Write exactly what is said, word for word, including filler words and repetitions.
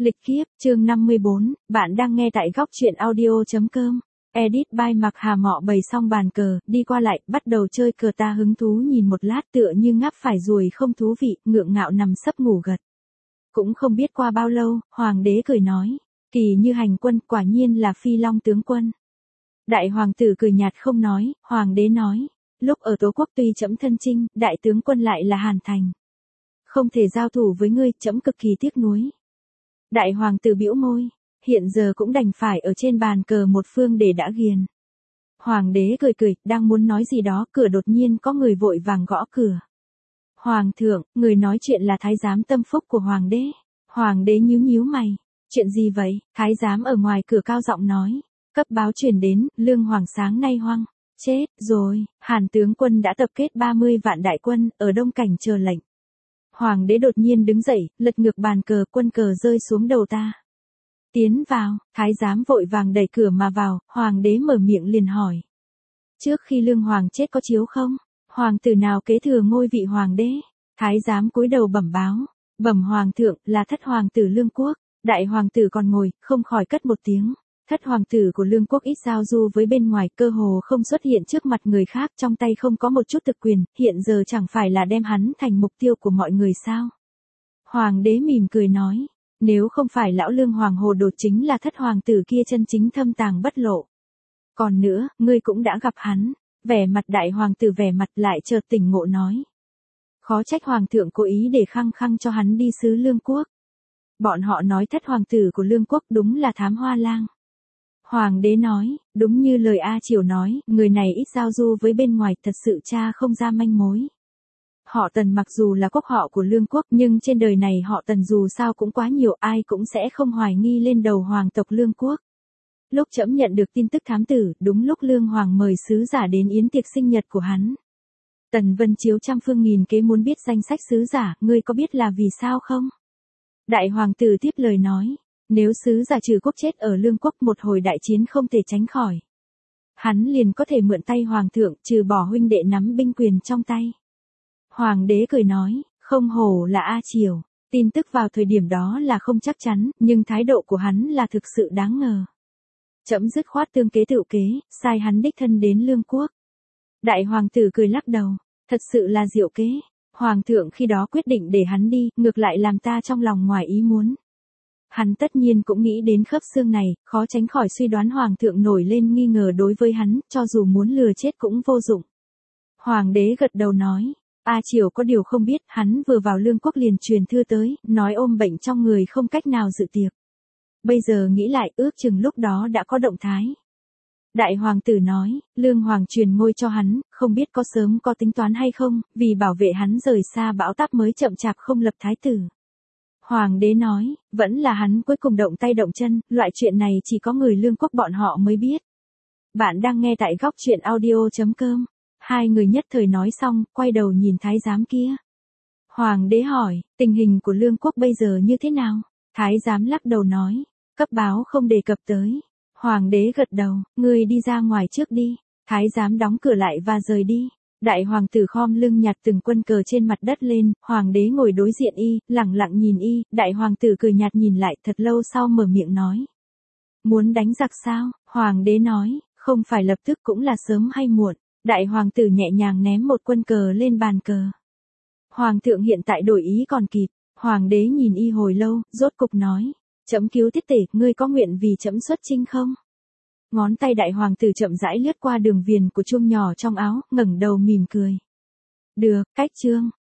Lịch kiếp, chương năm mươi bốn, bạn đang nghe tại góc truyện audio.com. Edit by Mạc Hà Mọ bày xong bàn cờ, đi qua lại, bắt đầu chơi cờ ta hứng thú nhìn một lát tựa như ngáp phải ruồi không thú vị, ngượng ngạo nằm sấp ngủ gật. Cũng không biết qua bao lâu, hoàng đế cười nói, kỳ như hành quân, quả nhiên là phi long tướng quân. Đại hoàng tử cười nhạt không nói, hoàng đế nói, lúc ở Tố Quốc tuy trẫm thân chinh, đại tướng quân lại là Hàn Thành. Không thể giao thủ với ngươi, trẫm cực kỳ tiếc nuối. Đại hoàng tử bĩu môi, hiện giờ cũng đành phải ở trên bàn cờ một phương để đã ghiền. Hoàng đế cười cười, đang muốn nói gì đó, cửa đột nhiên có người vội vàng gõ cửa. Hoàng thượng, người nói chuyện là thái giám tâm phúc của hoàng đế. Hoàng đế nhíu nhíu mày, chuyện gì vậy? Thái giám ở ngoài cửa cao giọng nói, cấp báo truyền đến, Lương Hoàng sáng nay hoang, chết rồi, Hàn tướng quân đã tập kết ba mươi vạn đại quân, ở Đông Cảnh chờ lệnh. Hoàng đế đột nhiên đứng dậy, lật ngược bàn cờ, quân cờ rơi xuống đầu ta. Tiến vào, thái giám vội vàng đẩy cửa mà vào, hoàng đế mở miệng liền hỏi. Trước khi Lương Hoàng chết có chiếu không? Hoàng tử nào kế thừa ngôi vị hoàng đế? Thái giám cúi đầu bẩm báo, bẩm hoàng thượng, là thất hoàng tử Lương Quốc. Đại hoàng tử còn ngồi, không khỏi cất một tiếng. Thất hoàng tử của Lương Quốc ít giao du với bên ngoài, cơ hồ không xuất hiện trước mặt người khác, trong tay không có một chút thực quyền, hiện giờ chẳng phải là đem hắn thành mục tiêu của mọi người sao? Hoàng đế mỉm cười nói, nếu không phải lão Lương Hoàng hồ đồ chính là thất hoàng tử kia chân chính thâm tàng bất lộ. Còn nữa, ngươi cũng đã gặp hắn. Vẻ mặt đại hoàng tử vẻ mặt lại chợt tỉnh ngộ nói. Khó trách hoàng thượng cố ý để khăng khăng cho hắn đi xứ Lương Quốc. Bọn họ nói thất hoàng tử của Lương Quốc đúng là thám hoa lang. Hoàng đế nói, đúng như lời A Triều nói, người này ít giao du với bên ngoài, thật sự cha không ra manh mối. Họ Tần mặc dù là quốc họ của Lương Quốc, nhưng trên đời này họ Tần dù sao cũng quá nhiều, ai cũng sẽ không hoài nghi lên đầu hoàng tộc Lương Quốc. Lúc trẫm nhận được tin tức thám tử, đúng lúc Lương Hoàng mời sứ giả đến yến tiệc sinh nhật của hắn. Tần Vân chiếu trăm phương nghìn kế muốn biết danh sách sứ giả, ngươi có biết là vì sao không? Đại hoàng tử tiếp lời nói. Nếu sứ giả trừ quốc chết ở Lương Quốc, một hồi đại chiến không thể tránh khỏi. Hắn liền có thể mượn tay hoàng thượng, trừ bỏ huynh đệ nắm binh quyền trong tay. Hoàng đế cười nói, không hổ là A Triều, tin tức vào thời điểm đó là không chắc chắn, nhưng thái độ của hắn là thực sự đáng ngờ. Trẫm dứt khoát tương kế tựu kế, sai hắn đích thân đến Lương Quốc. Đại hoàng tử cười lắc đầu, thật sự là diệu kế. Hoàng thượng khi đó quyết định để hắn đi, ngược lại làm ta trong lòng ngoài ý muốn. Hắn tất nhiên cũng nghĩ đến khớp xương này, khó tránh khỏi suy đoán hoàng thượng nổi lên nghi ngờ đối với hắn, cho dù muốn lừa chết cũng vô dụng. Hoàng đế gật đầu nói, A Triều có điều không biết, hắn vừa vào Lương Quốc liền truyền thư tới, nói ôm bệnh trong người không cách nào dự tiệc. Bây giờ nghĩ lại, ước chừng lúc đó đã có động thái. Đại hoàng tử nói, Lương Hoàng truyền ngôi cho hắn, không biết có sớm có tính toán hay không, vì bảo vệ hắn rời xa bão táp mới chậm chạp không lập thái tử. Hoàng đế nói, vẫn là hắn cuối cùng động tay động chân, loại chuyện này chỉ có người Lương Quốc bọn họ mới biết. Bạn đang nghe tại góc truyện audio.com. Hai người nhất thời nói xong, quay đầu nhìn thái giám kia. Hoàng đế hỏi, tình hình của Lương Quốc bây giờ như thế nào? Thái giám lắc đầu nói, cấp báo không đề cập tới. Hoàng đế gật đầu, ngươi đi ra ngoài trước đi. Thái giám đóng cửa lại và rời đi. Đại hoàng tử khom lưng nhặt từng quân cờ trên mặt đất lên, hoàng đế ngồi đối diện y, lẳng lặng nhìn y, đại hoàng tử cười nhạt nhìn lại, thật lâu sau mở miệng nói. Muốn đánh giặc sao? Hoàng đế nói, không phải lập tức cũng là sớm hay muộn. Đại hoàng tử nhẹ nhàng ném một quân cờ lên bàn cờ. Hoàng thượng hiện tại đổi ý còn kịp. Hoàng đế nhìn y hồi lâu, rốt cục nói. Trẫm cứu tiết tể, ngươi có nguyện vì trẫm xuất chinh không? Ngón tay đại hoàng tử chậm rãi lướt qua đường viền của chuông nhỏ trong áo, ngẩng đầu mỉm cười. Được, cách chương.